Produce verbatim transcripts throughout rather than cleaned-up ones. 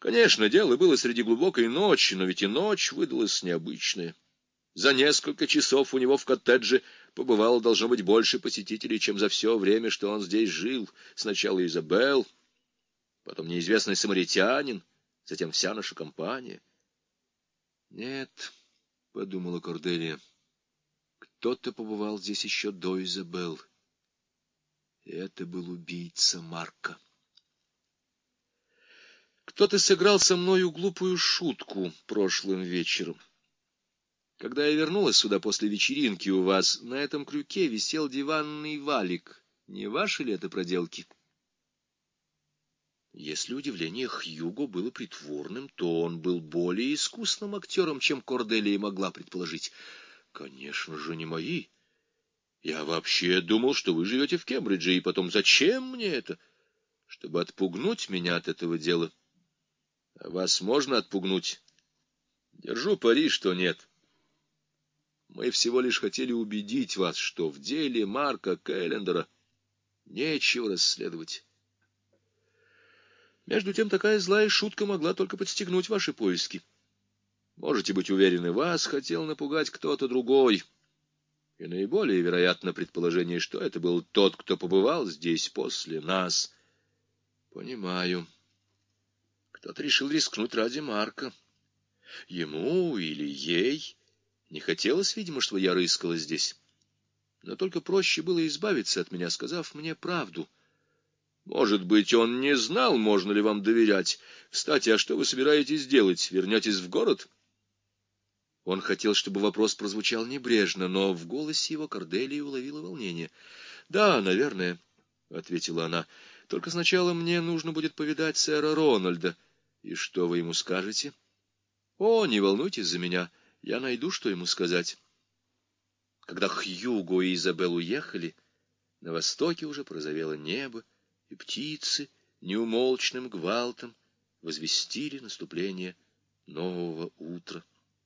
Конечно, дело было среди глубокой ночи, но ведь и ночь выдалась необычная. За несколько часов у него в коттедже побывало, должно быть, больше посетителей, чем за все время, что он здесь жил. Сначала Изабелл, потом неизвестный самаритянин, затем вся наша компания. «Нет», — подумала Корделия, — «кто-то побывал здесь еще до Изабелл. И это был убийца Марка. Кто-то сыграл со мною глупую шутку прошлым вечером. Когда я вернулась сюда после вечеринки у вас, на этом крюке висел диванный валик. Не ваши ли это проделки?» Если удивление Хьюго было притворным, то он был более искусным актером, чем Корделия могла предположить. «Конечно же, не мои. Я вообще думал, что вы живете в Кембридже, и потом зачем мне это? Чтобы отпугнуть меня от этого дела. А вас можно отпугнуть? Держу пари, что нет. Мы всего лишь хотели убедить вас, что в деле Марка Келлендера нечего расследовать. Между тем, такая злая шутка могла только подстегнуть ваши поиски. Можете быть уверены, вас хотел напугать кто-то другой. И наиболее вероятно предположение, что это был тот, кто побывал здесь после нас. Понимаю. Кто-то решил рискнуть ради Марка. Ему или ей не хотелось, видимо, чтобы я рыскала здесь. Но только проще было избавиться от меня, сказав мне правду. Может быть, он не знал, можно ли вам доверять. Кстати, а что вы собираетесь делать? Вернетесь в город?» Он хотел, чтобы вопрос прозвучал небрежно, но в голосе его Корделия уловила волнение. «Да, наверное», — ответила она. «Только сначала мне нужно будет повидать сэра Рональда. И что вы ему скажете?» «О, не волнуйтесь за меня, я найду, что ему сказать». Когда Хьюго и Изабелл уехали, на востоке уже порозовело небо, и птицы неумолчным гвалтом возвестили наступление нового утра.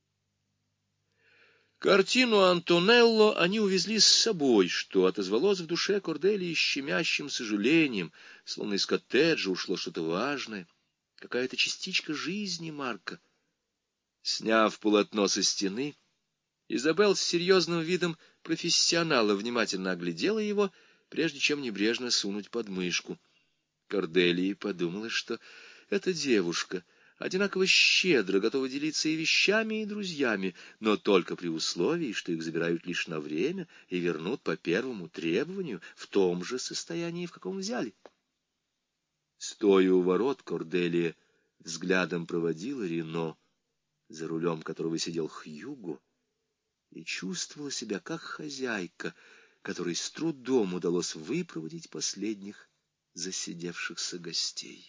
Картину Антонелло они увезли с собой, что отозвалось в душе Корделии щемящим сожалением, словно из коттеджа ушло что-то важное, какая-то частичка жизни Марка. Сняв полотно со стены, Изабелл с серьезным видом профессионала внимательно оглядела его, прежде чем небрежно сунуть под мышку. Корделия подумала, что эта девушка одинаково щедро готова делиться и вещами, и друзьями, но только при условии, что их забирают лишь на время и вернут по первому требованию в том же состоянии, в каком взяли. Стоя у ворот, Корделия взглядом проводила Рено, за рулем которого сидел Хьюго, и чувствовала себя как хозяйка, которой с трудом удалось выпроводить последних засидевшихся гостей.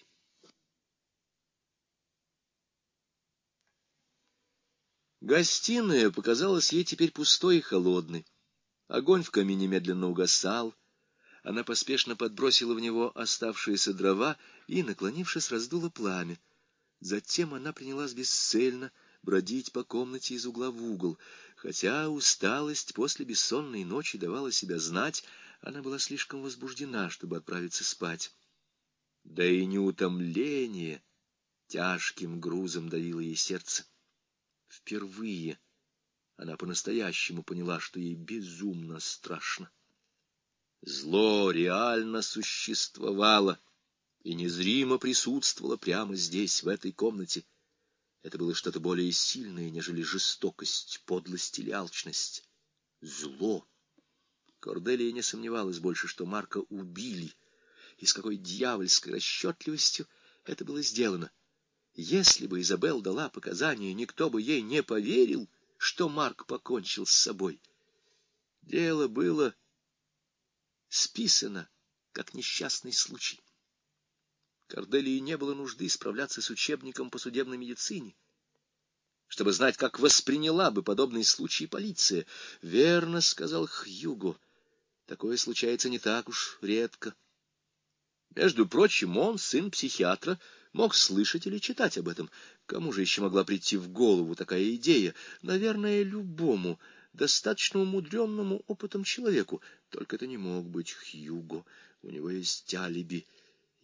Гостиная показалась ей теперь пустой и холодной. Огонь в камине медленно угасал. Она поспешно подбросила в него оставшиеся дрова и, наклонившись, раздула пламя. Затем она принялась бесцельно бродить по комнате из угла в угол. Хотя усталость после бессонной ночи давала себя знать, она была слишком возбуждена, чтобы отправиться спать. Да и неутомление тяжким грузом давило ей сердце. Впервые она по-настоящему поняла, что ей безумно страшно. Зло реально существовало и незримо присутствовало прямо здесь, в этой комнате. Это было что-то более сильное, нежели жестокость, подлость или алчность. Зло. Корделия не сомневалась больше, что Марка убили, и с какой дьявольской расчетливостью это было сделано. Если бы Изабелл дала показания, никто бы ей не поверил, что Марк покончил с собой. Дело было списано, как несчастный случай. Корделии не было нужды справляться с учебником по судебной медицине, чтобы знать, как восприняла бы подобный случай полиция. «Верно», — сказал Хьюго, — «такое случается не так уж редко». Между прочим, он, сын психиатра, мог слышать или читать об этом. Кому же еще могла прийти в голову такая идея? Наверное, любому, достаточно умудренному опытом человеку. Только это не мог быть Хьюго. У него есть алиби.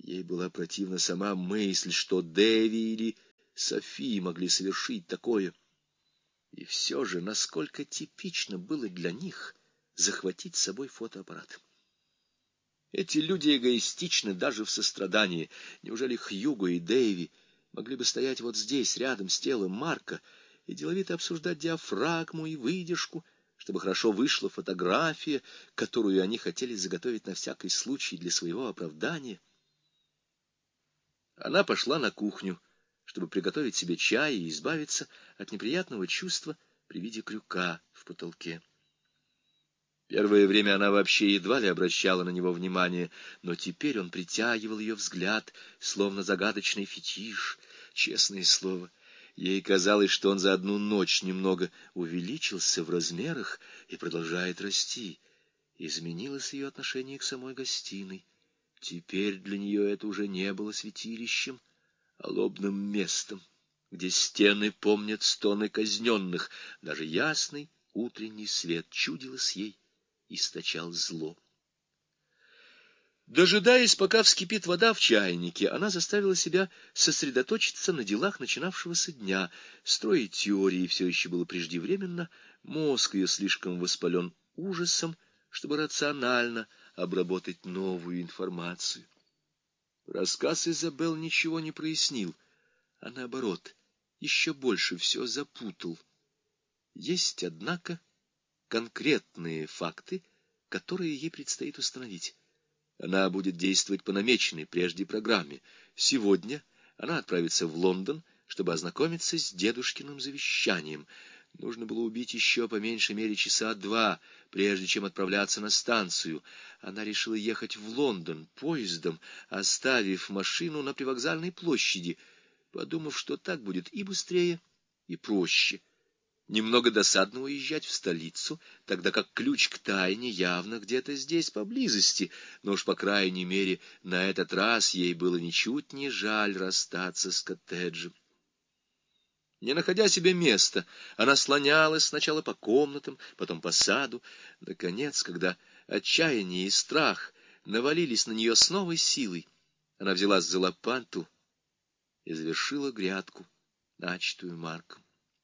Ей была противна сама мысль, что Дэви или Софи могли совершить такое. И все же, насколько типично было для них захватить с собой фотоаппарат. Эти люди эгоистичны даже в сострадании. Неужели Хьюго и Дэви могли бы стоять вот здесь, рядом с телом Марка, и деловито обсуждать диафрагму и выдержку, чтобы хорошо вышла фотография, которую они хотели заготовить на всякий случай для своего оправдания? Она пошла на кухню, чтобы приготовить себе чай и избавиться от неприятного чувства при виде крюка в потолке. Первое время она вообще едва ли обращала на него внимание, но теперь он притягивал ее взгляд, словно загадочный фетиш. Честное слово, ей казалось, что он за одну ночь немного увеличился в размерах и продолжает расти. Изменилось ее отношение к самой гостиной. Теперь для нее это уже не было святилищем, а лобным местом, где стены помнят стоны казненных. Даже ясный утренний свет, чудилось ей, источал зло. Дожидаясь, пока вскипит вода в чайнике, она заставила себя сосредоточиться на делах начинавшегося дня. Строить теории все еще было преждевременно, мозг ее слишком воспален ужасом, чтобы рационально обработать новую информацию. Рассказ Изабелл ничего не прояснил, а наоборот, еще больше все запутал. Есть, однако, конкретные факты, которые ей предстоит установить. Она будет действовать по намеченной прежде программе. Сегодня она отправится в Лондон, чтобы ознакомиться с дедушкиным завещанием. Нужно было убить еще по меньшей мере часа два, прежде чем отправляться на станцию. Она решила ехать в Лондон поездом, оставив машину на привокзальной площади, подумав, что так будет и быстрее, и проще. Немного досадно уезжать в столицу, тогда как ключ к тайне явно где-то здесь поблизости, но уж по крайней мере на этот раз ей было ничуть не жаль расстаться с коттеджем. Не находя себе места, она слонялась сначала по комнатам, потом по саду. Наконец, когда отчаяние и страх навалились на нее с новой силой, она взялась за лопату и завершила грядку, начатую Марком.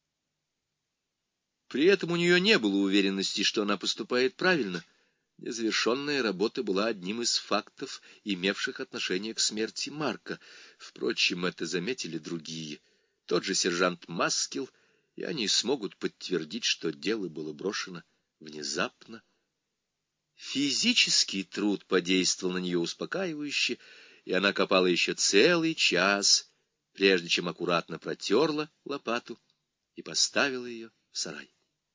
При этом у нее не было уверенности, что она поступает правильно. Незавершенная работа была одним из фактов, имевших отношение к смерти Марка. Впрочем, это заметили другие. Тот же сержант Маскил, и они смогут подтвердить, что дело было брошено внезапно. Физический труд подействовал на нее успокаивающе, и она копала еще целый час, прежде чем аккуратно протерла лопату и поставила ее в сарай.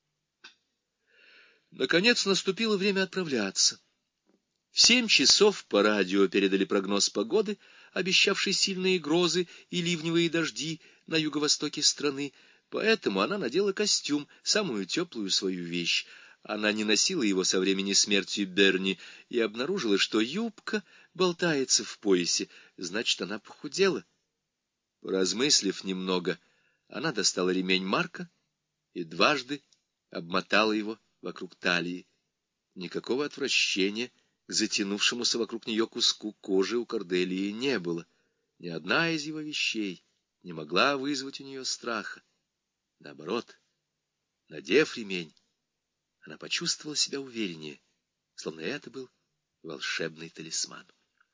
Наконец наступило время отправляться. В семь часов по радио передали прогноз погоды, обещавший сильные грозы и ливневые дожди на юго-востоке страны, поэтому она надела костюм, самую теплую свою вещь. Она не носила его со времени смерти Берни и обнаружила, что юбка болтается в поясе, значит, она похудела. Поразмыслив немного, она достала ремень Марка и дважды обмотала его вокруг талии. Никакого отвращения к затянувшемуся вокруг нее куску кожи у Корделии не было. Ни одна из его вещей не могла вызвать у нее страха. Наоборот, надев ремень, она почувствовала себя увереннее, словно это был волшебный талисман.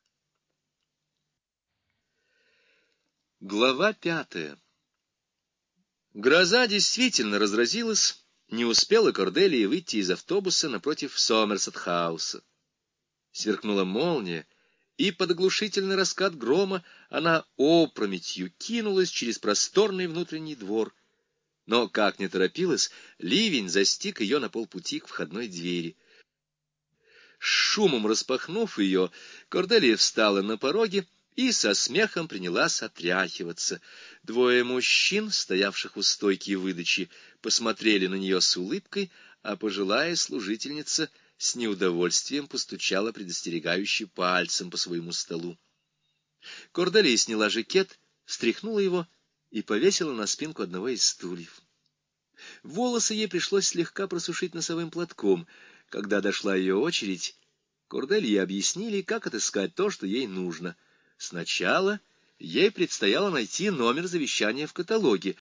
Глава пятая. Гроза действительно разразилась. Не успела Корделия выйти из автобуса напротив Сомерсет-хауса. Сверкнула молния, и под оглушительный раскат грома она опрометью кинулась через просторный внутренний двор. Но, как ни торопилась, ливень застиг ее на полпути к входной двери. С шумом распахнув ее, Корделия встала на пороге и со смехом принялась отряхиваться. Двое мужчин, стоявших у стойки выдачи, посмотрели на нее с улыбкой, а пожилая служительница с неудовольствием постучала предостерегающе пальцем по своему столу. Корделия сняла жакет, встряхнула его и повесила на спинку одного из стульев. Волосы ей пришлось слегка просушить носовым платком. Когда дошла ее очередь, Корделии объяснили, как отыскать то, что ей нужно. Сначала ей предстояло найти номер завещания в каталоге,